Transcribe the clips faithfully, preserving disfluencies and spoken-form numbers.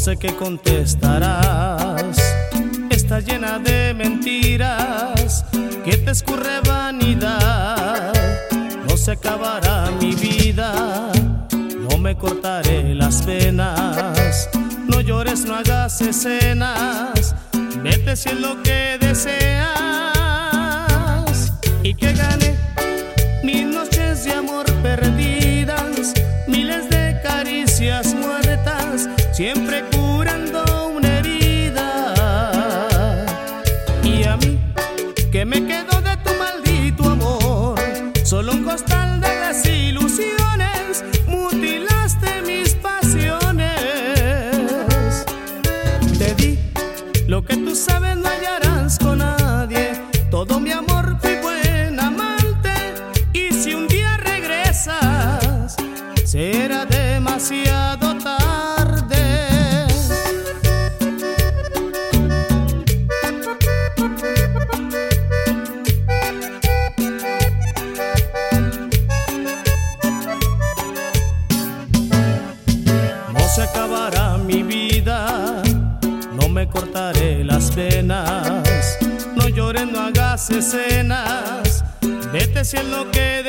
sé qué contestarás. Está llena de mentiras que te escurre vanidad. No se acabará mi vida, no me cortaré las venas. No llores, no hagas escenas, vete si es lo que deseas. Y que gane mil noches de amor perdidas, miles de caricias muertas, siempre curando una herida. Y a mí, que me quedo de tu maldito amor, solo un costal de desilusiones, mutilaste mis pasiones. Te di lo que tú sabes no hallarás con nadie, todo mi amor fui buen amante. Y si un día regresas, será demasiado tarde. No se acabará mi vida, no me cortaré las venas. No llores, no hagas escenas, vete si es lo que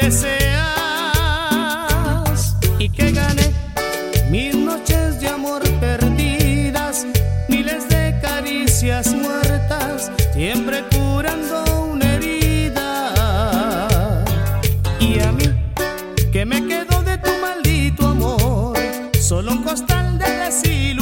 deseas. Y que gane mil noches de amor perdidas, miles de caricias muertas, siempre curando una herida. Y a mí, que me quedo de tu maldito amor, solo un costal de desilusión.